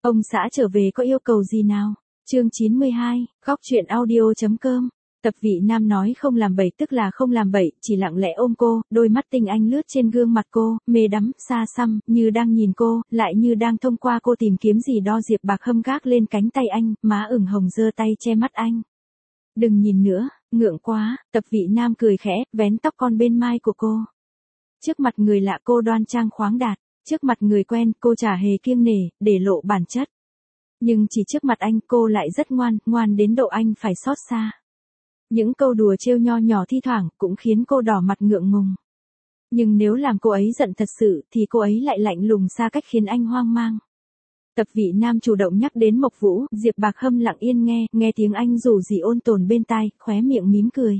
Ông xã trở về có yêu cầu gì nào? Chương 92, góc truyện audio.com. Tập vị nam nói không làm bậy tức là không làm bậy, chỉ lặng lẽ ôm cô, đôi mắt tinh anh lướt trên gương mặt cô, mê đắm, xa xăm, như đang nhìn cô, lại như đang thông qua cô tìm kiếm gì đó. Diệp Bạc Hâm gác lên cánh tay anh, má ửng hồng giơ tay che mắt anh. Đừng nhìn nữa, ngượng quá. Tập vị nam cười khẽ, vén tóc con bên mai của cô. Trước mặt người lạ cô đoan trang khoáng đạt, trước mặt người quen cô chả hề kiêng nể, để lộ bản chất. Nhưng chỉ trước mặt anh cô lại rất ngoan, ngoan đến độ anh phải xót xa. Những câu đùa trêu nho nhỏ thi thoảng cũng khiến cô đỏ mặt ngượng ngùng. Nhưng nếu làm cô ấy giận thật sự thì cô ấy lại lạnh lùng xa cách khiến anh hoang mang. Tập vị nam chủ động nhắc đến Mộc Vũ, Diệp Bạc Hâm lặng yên nghe tiếng anh rủ rỉ ôn tồn bên tai, khóe miệng mím cười.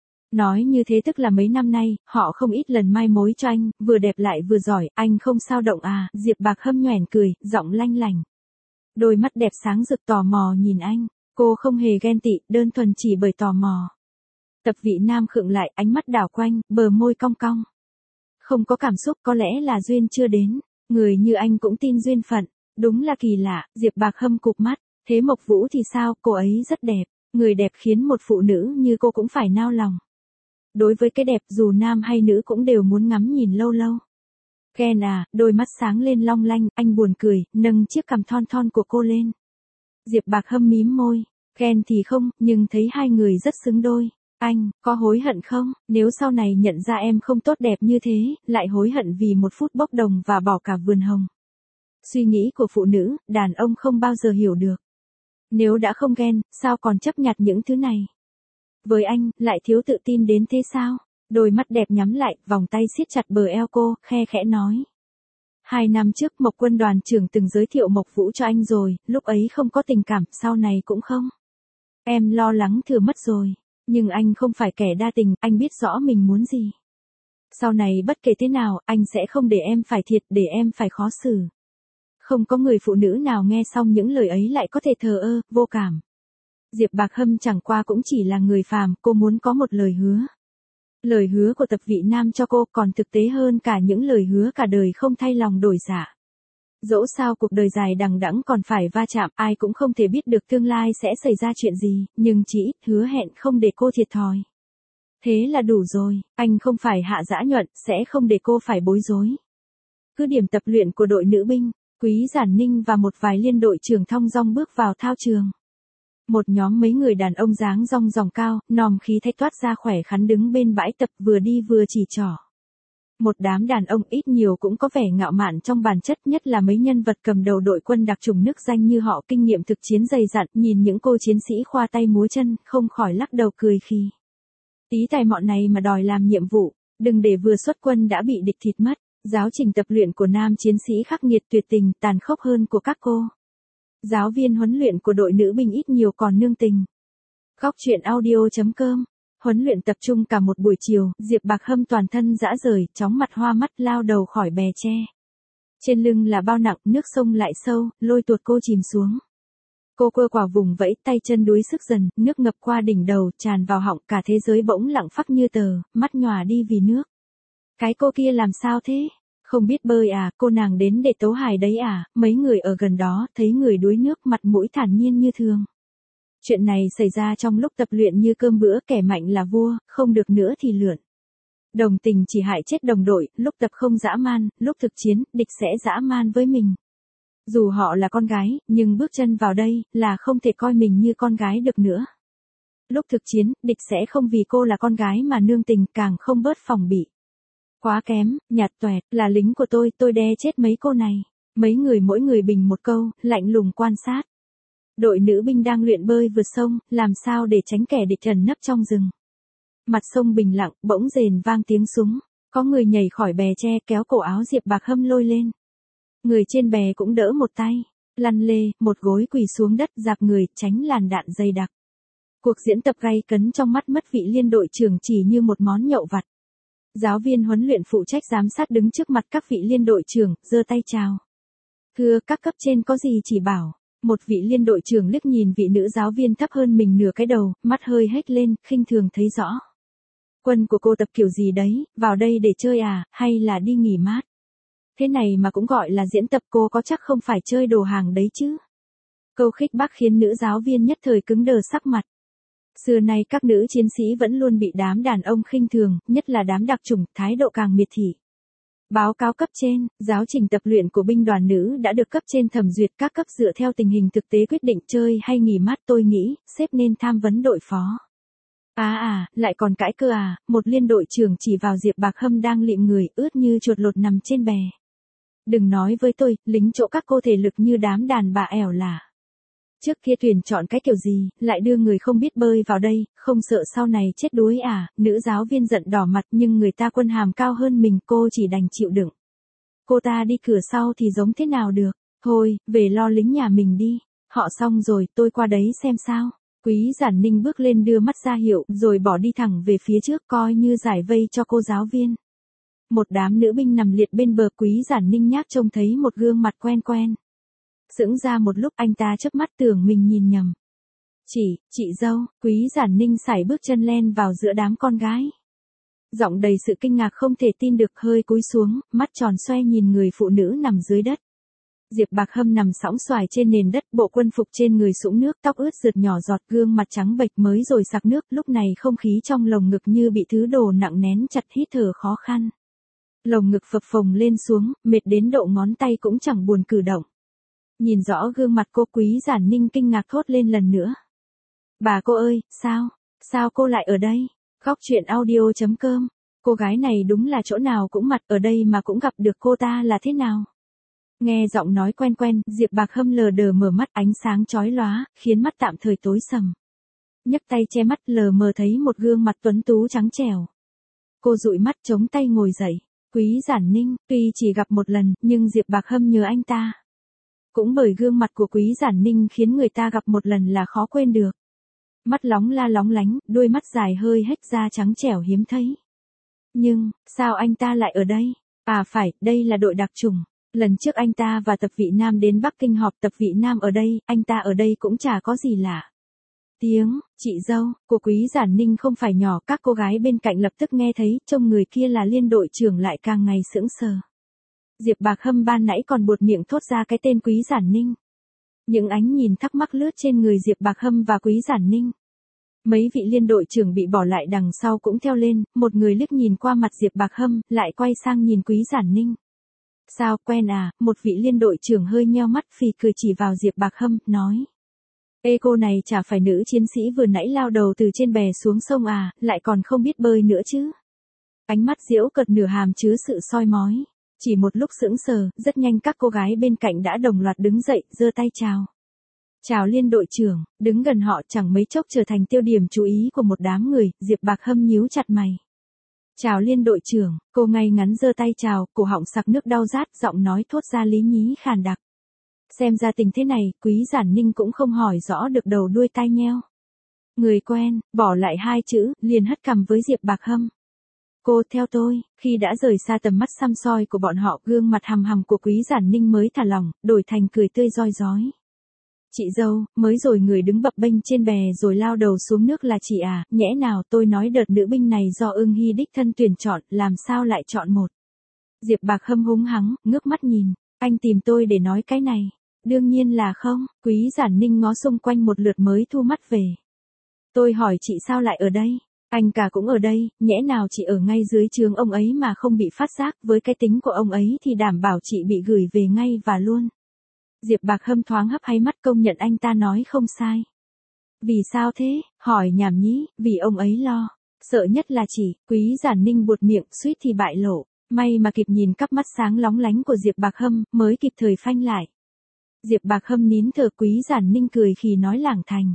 Nói như thế tức là mấy năm nay, họ không ít lần mai mối cho anh, vừa đẹp lại vừa giỏi, anh không sao động à? Diệp Bạc Hâm nhoẻn cười, giọng lanh lảnh. Đôi mắt đẹp sáng rực tò mò nhìn anh, cô không hề ghen tị, đơn thuần chỉ bởi tò mò. Tập vị nam khựng lại, ánh mắt đảo quanh, bờ môi cong cong. Không có cảm xúc, có lẽ là duyên chưa đến, người như anh cũng tin duyên phận, đúng là kỳ lạ. Diệp Bạc Hâm cụp mắt, thế Mộc Vũ thì sao? Cô ấy rất đẹp, người đẹp khiến một phụ nữ như cô cũng phải nao lòng. Đối với cái đẹp dù nam hay nữ cũng đều muốn ngắm nhìn lâu lâu. Ghen à? Đôi mắt sáng lên long lanh, anh buồn cười, nâng chiếc cằm thon thon của cô lên. Diệp Bạc Hâm mím môi, ghen thì không, nhưng thấy hai người rất xứng đôi. Anh, có hối hận không? Nếu sau này nhận ra em không tốt đẹp như thế, lại hối hận vì một phút bốc đồng và bỏ cả vườn hồng. Suy nghĩ của phụ nữ, đàn ông không bao giờ hiểu được. Nếu đã không ghen, sao còn chấp nhặt những thứ này? Với anh, lại thiếu tự tin đến thế sao? Đôi mắt đẹp nhắm lại, vòng tay siết chặt bờ eo cô, khe khẽ nói. 2 năm trước Mộc Quân đoàn trưởng từng giới thiệu Mộc Vũ cho anh rồi, lúc ấy không có tình cảm, sau này cũng không. Em lo lắng thừa mất rồi, nhưng anh không phải kẻ đa tình, anh biết rõ mình muốn gì. Sau này bất kể thế nào, anh sẽ không để em phải thiệt, để em phải khó xử. Không có người phụ nữ nào nghe xong những lời ấy lại có thể thờ ơ, vô cảm. Diệp Bạc Hâm chẳng qua cũng chỉ là người phàm, cô muốn có một lời hứa. Lời hứa của tập vị nam cho cô còn thực tế hơn cả những lời hứa cả đời không thay lòng đổi dạ. Dẫu sao cuộc đời dài đằng đẵng còn phải va chạm, ai cũng không thể biết được tương lai sẽ xảy ra chuyện gì, nhưng chỉ ít hứa hẹn không để cô thiệt thòi. Thế là đủ rồi, anh không phải Hạ Dã Nhuận, sẽ không để cô phải bối rối. Cứ điểm tập luyện của đội nữ binh, Quý Giản Ninh và một vài liên đội trưởng thong dong bước vào thao trường. Một nhóm mấy người đàn ông dáng rong ròng cao, nòm khí thách toát ra khỏe khoắn đứng bên bãi tập vừa đi vừa chỉ trỏ. Một đám đàn ông ít nhiều cũng có vẻ ngạo mạn trong bản chất, nhất là mấy nhân vật cầm đầu đội quân đặc chủng nước danh như họ, kinh nghiệm thực chiến dày dặn, nhìn những cô chiến sĩ khoa tay múa chân, không khỏi lắc đầu cười khi. Tí tài mọn này mà đòi làm nhiệm vụ, đừng để vừa xuất quân đã bị địch thịt mất. Giáo trình tập luyện của nam chiến sĩ khắc nghiệt tuyệt tình, tàn khốc hơn của các cô. Giáo viên huấn luyện của đội nữ binh ít nhiều còn nương tình. Góc truyện audio.com. Huấn luyện tập trung cả một buổi chiều, Diệp Bạc Hâm toàn thân rã rời, chóng mặt hoa mắt lao đầu khỏi bè tre. Trên lưng là bao nặng, nước sông lại sâu, lôi tuột cô chìm xuống. Cô quơ quả vùng vẫy, tay chân đuối sức dần, nước ngập qua đỉnh đầu, tràn vào họng, cả thế giới bỗng lặng phắc như tờ, mắt nhòa đi vì nước. Cái cô kia làm sao thế? Không biết bơi à? Cô nàng đến để tấu hài đấy à? Mấy người ở gần đó thấy người đuối nước, mặt mũi thản nhiên như thường. Chuyện này xảy ra trong lúc tập luyện như cơm bữa, kẻ mạnh là vua, không được nữa thì lượn. Đồng tình chỉ hại chết đồng đội, lúc tập không dã man, lúc thực chiến, địch sẽ dã man với mình. Dù họ là con gái, nhưng bước chân vào đây, là không thể coi mình như con gái được nữa. Lúc thực chiến, địch sẽ không vì cô là con gái mà nương tình, càng không bớt phòng bị. Quá kém, nhạt toẹt, là lính của tôi đe chết mấy cô này. Mấy người mỗi người bình một câu, lạnh lùng quan sát. Đội nữ binh đang luyện bơi vượt sông, làm sao để tránh kẻ địch ẩn nấp trong rừng. Mặt sông bình lặng, bỗng rền vang tiếng súng. Có người nhảy khỏi bè tre, kéo cổ áo Diệp Bạc Hâm lôi lên. Người trên bè cũng đỡ một tay. Lăn lê, một gối quỳ xuống đất, dạp người, tránh làn đạn dày đặc. Cuộc diễn tập gay cấn trong mắt mất vị liên đội trưởng chỉ như một món nhậu vặt. Giáo viên huấn luyện phụ trách giám sát đứng trước mặt các vị liên đội trưởng, giơ tay chào. Thưa các cấp trên có gì chỉ bảo. Một vị liên đội trưởng liếc nhìn vị nữ giáo viên thấp hơn mình nửa cái đầu, mắt hơi hếch lên, khinh thường thấy rõ. Quân của cô tập kiểu gì đấy, vào đây để chơi à, hay là đi nghỉ mát? Thế này mà cũng gọi là diễn tập, cô có chắc không phải chơi đồ hàng đấy chứ? Câu khích bác khiến nữ giáo viên nhất thời cứng đờ sắc mặt. Xưa nay các nữ chiến sĩ vẫn luôn bị đám đàn ông khinh thường, nhất là đám đặc chủng, thái độ càng miệt thị. Báo cáo cấp trên, giáo trình tập luyện của binh đoàn nữ đã được cấp trên thẩm duyệt, các cấp dựa theo tình hình thực tế quyết định chơi hay nghỉ mát. Tôi nghĩ, sếp nên tham vấn đội phó. Lại còn cãi cơ à? Một liên đội trưởng chỉ vào Diệp Bạc Hâm đang lịm người, ướt như chuột lột nằm trên bè. Đừng nói với tôi, lính chỗ các cô thể lực như đám đàn bà ẻo lả. Trước kia tuyển chọn cái kiểu gì, lại đưa người không biết bơi vào đây, không sợ sau này chết đuối à? Nữ giáo viên giận đỏ mặt, nhưng người ta quân hàm cao hơn mình, cô chỉ đành chịu đựng. Cô ta đi cửa sau thì giống thế nào được? Thôi, về lo lính nhà mình đi. Họ xong rồi, tôi qua đấy xem sao. Quý Giản Ninh bước lên đưa mắt ra hiệu, rồi bỏ đi thẳng về phía trước, coi như giải vây cho cô giáo viên. Một đám nữ binh nằm liệt bên bờ, Quý Giản Ninh nhác trông thấy một gương mặt quen quen. Sững ra một lúc, anh ta chớp mắt tưởng mình nhìn nhầm. Chị dâu. Quý Giản Ninh sải bước chân len vào giữa đám con gái. Giọng đầy sự kinh ngạc không thể tin được, hơi cúi xuống, mắt tròn xoe nhìn người phụ nữ nằm dưới đất. Diệp Bạc Hâm nằm sõng xoài trên nền đất, bộ quân phục trên người sũng nước, tóc ướt rượt nhỏ giọt, gương mặt trắng bệch mới rồi sặc nước, lúc này không khí trong lồng ngực như bị thứ đồ nặng nén chặt, hít thở khó khăn. Lồng ngực phập phồng lên xuống, mệt đến độ ngón tay cũng chẳng buồn cử động. Nhìn rõ gương mặt cô, Quý Giản Ninh kinh ngạc thốt lên lần nữa. Bà cô ơi, sao cô lại ở đây? Góc truyện audio.com. Cô gái này đúng là chỗ nào cũng mặt, ở đây mà cũng gặp được cô ta là thế nào? Nghe giọng nói quen quen, Diệp Bạc Hâm lờ đờ mở mắt, ánh sáng chói lóa, khiến mắt tạm thời tối sầm. Nhấc tay che mắt, lờ mờ thấy một gương mặt tuấn tú trắng trẻo. Cô dụi mắt chống tay ngồi dậy. Quý Giản Ninh, tuy chỉ gặp một lần, nhưng Diệp Bạc Hâm nhớ anh ta. Cũng bởi gương mặt của Quý Giản Ninh khiến người ta gặp một lần là khó quên được. Mắt lóng la lóng lánh, đôi mắt dài hơi hếch da trắng trẻo hiếm thấy. Nhưng, sao anh ta lại ở đây? Phải, đây là đội đặc chủng. Lần trước anh ta và Tập Vị Nam đến Bắc Kinh họp, Tập Vị Nam ở đây, anh ta ở đây cũng chả có gì lạ. Tiếng, chị dâu, của Quý Giản Ninh không phải nhỏ, các cô gái bên cạnh lập tức nghe thấy, trông người kia là liên đội trưởng lại càng ngày sững sờ. Diệp Bạc Hâm ban nãy còn buột miệng thốt ra cái tên Quý Giản Ninh. Những ánh nhìn thắc mắc lướt trên người Diệp Bạc Hâm và Quý Giản Ninh. Mấy vị liên đội trưởng bị bỏ lại đằng sau cũng theo lên, một người liếc nhìn qua mặt Diệp Bạc Hâm, lại quay sang nhìn Quý Giản Ninh. Sao, quen à? Một vị liên đội trưởng hơi nheo mắt phì cười chỉ vào Diệp Bạc Hâm, nói. Ê, cô này chả phải nữ chiến sĩ vừa nãy lao đầu từ trên bè xuống sông à, lại còn không biết bơi nữa chứ? Ánh mắt giễu cợt nửa hàm chứa sự soi mói. Chỉ một lúc sững sờ, rất nhanh các cô gái bên cạnh đã đồng loạt đứng dậy, giơ tay chào. Chào liên đội trưởng. Đứng gần họ chẳng mấy chốc trở thành tiêu điểm chú ý của một đám người. Diệp Bạc Hâm nhíu chặt mày. Chào liên đội trưởng. Cô ngay ngắn giơ tay chào, cổ họng sặc nước đau rát, giọng nói thốt ra lý nhí khàn đặc. Xem ra tình thế này, Quý Giản Ninh cũng không hỏi rõ được đầu đuôi tai nheo. Người quen, bỏ lại hai chữ, liền hất cằm với Diệp Bạc Hâm. Cô theo tôi. Khi đã rời xa tầm mắt săm soi của bọn họ, gương mặt hằm hằm của Quý Giản Ninh mới thả lỏng, đổi thành cười tươi roi rói. Chị dâu, mới rồi người đứng bập bênh trên bè rồi lao đầu xuống nước là chị à? Nhẽ nào tôi nói đợt nữ binh này do Ưng Hy đích thân tuyển chọn, làm sao lại chọn một? Diệp Bạc Hâm húng hắng, ngước mắt nhìn. Anh tìm tôi để nói cái này. Đương nhiên là không. Quý Giản Ninh ngó xung quanh một lượt mới thu mắt về. Tôi hỏi chị sao lại ở đây? Anh cả cũng ở đây, nhẽ nào chị ở ngay dưới trướng ông ấy mà không bị phát giác, với cái tính của ông ấy thì đảm bảo chị bị gửi về ngay và luôn. Diệp Bạc Hâm thoáng hấp háy mắt, công nhận anh ta nói không sai. Vì sao thế? Hỏi nhảm nhí. Vì ông ấy lo. Sợ nhất là chỉ. Quý Giản Ninh buột miệng, suýt thì bại lộ. May mà kịp nhìn cặp mắt sáng lóng lánh của Diệp Bạc Hâm, mới kịp thời phanh lại. Diệp Bạc Hâm nín thở. Quý Giản Ninh cười khi nói lảng thành.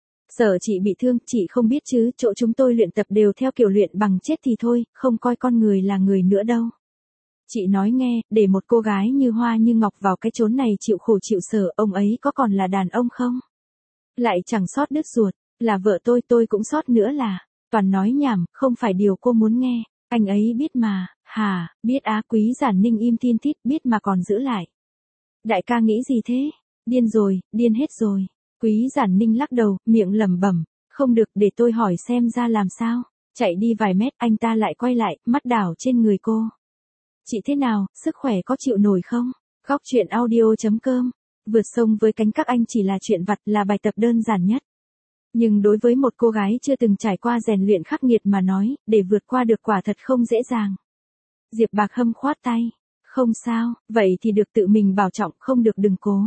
Sợ chị bị thương, chị không biết chứ, chỗ chúng tôi luyện tập đều theo kiểu luyện bằng chết thì thôi, không coi con người là người nữa đâu. Chị nói nghe, để một cô gái như hoa như ngọc vào cái chốn này chịu khổ chịu sở, ông ấy có còn là đàn ông không? Lại chẳng sót đứt ruột, là vợ tôi cũng sót nữa là, toàn nói nhảm, không phải điều cô muốn nghe, anh ấy biết mà, hả, biết á? Quý Giản Ninh im tin tít, biết mà còn giữ lại. Đại ca nghĩ gì thế? Điên rồi, điên hết rồi. Quý Giản Ninh lắc đầu, miệng lẩm bẩm, không được, để tôi hỏi xem ra làm sao. Chạy đi vài mét, anh ta lại quay lại, mắt đảo trên người cô. Chị thế nào, sức khỏe có chịu nổi không? Góc chuyện audio.com. Vượt sông với cánh các anh chỉ là chuyện vặt, là bài tập đơn giản nhất. Nhưng đối với một cô gái chưa từng trải qua rèn luyện khắc nghiệt mà nói, để vượt qua được quả thật không dễ dàng. Diệp Bạc Hâm khoát tay. Không sao, vậy thì được tự mình bảo trọng, không được đừng cố.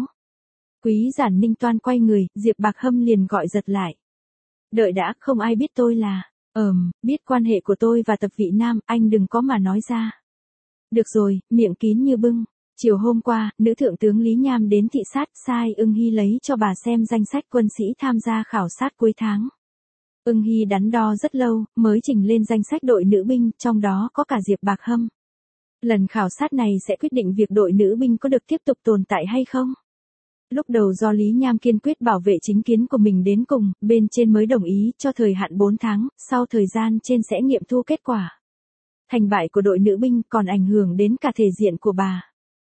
Quý Giản Ninh toan quay người, Diệp Bạc Hâm liền gọi giật lại. Đợi đã, không ai biết tôi là... biết quan hệ của tôi và Tập Vị Nam, anh đừng có mà nói ra. Được rồi, miệng kín như bưng. Chiều hôm qua, nữ thượng tướng Lý Nham đến thị sát, sai Ưng Hy lấy cho bà xem danh sách quân sĩ tham gia khảo sát cuối tháng. Ưng Hy đắn đo rất lâu, mới chỉnh lên danh sách đội nữ binh, trong đó có cả Diệp Bạc Hâm. Lần khảo sát này sẽ quyết định việc đội nữ binh có được tiếp tục tồn tại hay không. Lúc đầu do Lý Nham kiên quyết bảo vệ chính kiến của mình đến cùng, bên trên mới đồng ý cho thời hạn 4 tháng, sau thời gian trên sẽ nghiệm thu kết quả. Thành bại của đội nữ binh còn ảnh hưởng đến cả thể diện của bà.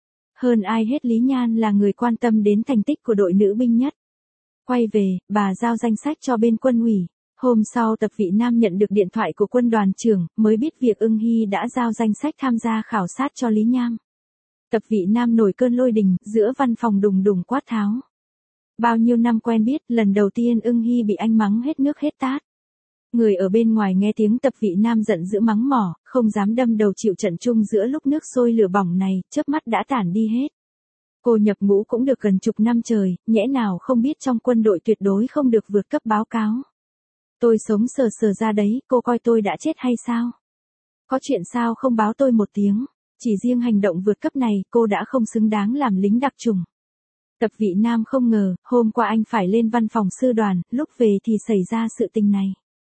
Hơn ai hết Lý Nhan là người quan tâm đến thành tích của đội nữ binh nhất. Quay về, bà giao danh sách cho bên quân ủy. Hôm sau Tập Vị Nam nhận được điện thoại của quân đoàn trưởng, mới biết việc Ưng Hy đã giao danh sách tham gia khảo sát cho Lý Nham. Tập Vị Nam nổi cơn lôi đình, giữa văn phòng đùng đùng quát tháo. Bao nhiêu năm quen biết, lần đầu tiên Ưng Hy bị anh mắng hết nước hết tát. Người ở bên ngoài nghe tiếng Tập Vị Nam giận dữ mắng mỏ, không dám đâm đầu chịu trận chung giữa lúc nước sôi lửa bỏng này, chớp mắt đã tản đi hết. Cô nhập ngũ cũng được gần chục năm trời, nhẽ nào không biết trong quân đội tuyệt đối không được vượt cấp báo cáo. Tôi sống sờ sờ ra đấy, cô coi tôi đã chết hay sao? Có chuyện sao không báo tôi một tiếng? Chỉ riêng hành động vượt cấp này, cô đã không xứng đáng làm lính đặc chủng. Tập Vị Nam không ngờ, hôm qua anh phải lên văn phòng sư đoàn, lúc về thì xảy ra sự tình này.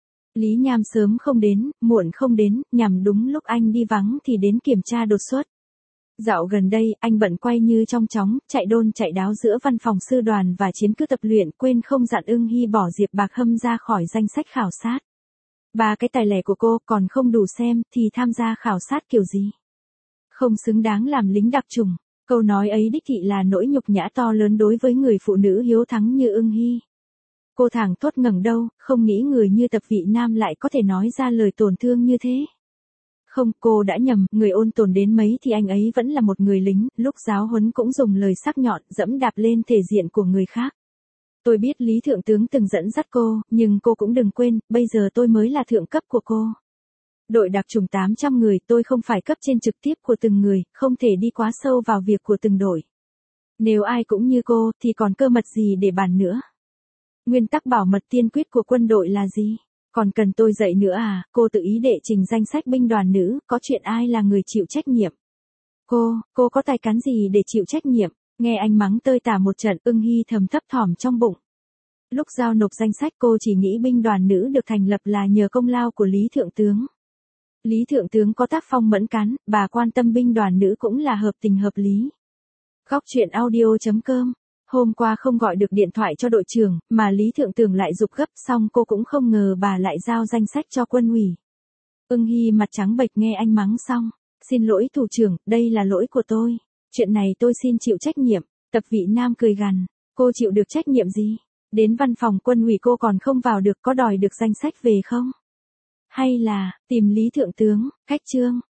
Lý Nham sớm không đến, muộn không đến, nhằm đúng lúc anh đi vắng thì đến kiểm tra đột xuất. Dạo gần đây, anh bận quay như trong chóng, chạy đôn chạy đáo giữa văn phòng sư đoàn và chiến cứ tập luyện, quên không dặn Ưng Hy bỏ Diệp Bạc Hâm ra khỏi danh sách khảo sát. Ba cái tài lẻ của cô còn không đủ xem, thì tham gia khảo sát kiểu gì? Không xứng đáng làm lính đặc chủng. Câu nói ấy đích thị là nỗi nhục nhã to lớn đối với người phụ nữ hiếu thắng như Ưng Hy. Cô thảng thốt ngẩng đầu, không nghĩ người như Tập Vị Nam lại có thể nói ra lời tổn thương như thế. Không, cô đã nhầm, người ôn tồn đến mấy thì anh ấy vẫn là một người lính, lúc giáo huấn cũng dùng lời sắc nhọn, dẫm đạp lên thể diện của người khác. Tôi biết Lý Thượng tướng từng dẫn dắt cô, nhưng cô cũng đừng quên, bây giờ tôi mới là thượng cấp của cô. Đội đặc chủng 800 người, tôi không phải cấp trên trực tiếp của từng người, không thể đi quá sâu vào việc của từng đội. Nếu ai cũng như cô, thì còn cơ mật gì để bàn nữa? Nguyên tắc bảo mật tiên quyết của quân đội là gì? Còn cần tôi dạy nữa à? Cô tự ý đệ trình danh sách binh đoàn nữ, có chuyện ai là người chịu trách nhiệm? Cô có tài cán gì để chịu trách nhiệm? Nghe anh mắng tơi tả một trận, Ưng Hy thầm thấp thỏm trong bụng. Lúc giao nộp danh sách cô chỉ nghĩ binh đoàn nữ được thành lập là nhờ công lao của Lý Thượng tướng. Lý Thượng tướng có tác phong mẫn cán, bà quan tâm binh đoàn nữ cũng là hợp tình hợp lý. Góc chuyện audio.com. Hôm qua không gọi được điện thoại cho đội trưởng, mà Lý Thượng tướng lại giục gấp, xong cô cũng không ngờ bà lại giao danh sách cho quân ủy. Ưng Hy mặt trắng bệch nghe anh mắng xong. Xin lỗi thủ trưởng, đây là lỗi của tôi. Chuyện này tôi xin chịu trách nhiệm. Tập Vị Nam cười gằn. Cô chịu được trách nhiệm gì? Đến văn phòng quân ủy cô còn không vào được, có đòi được danh sách về không? Hay là, tìm Lý Thượng tướng, cách chương.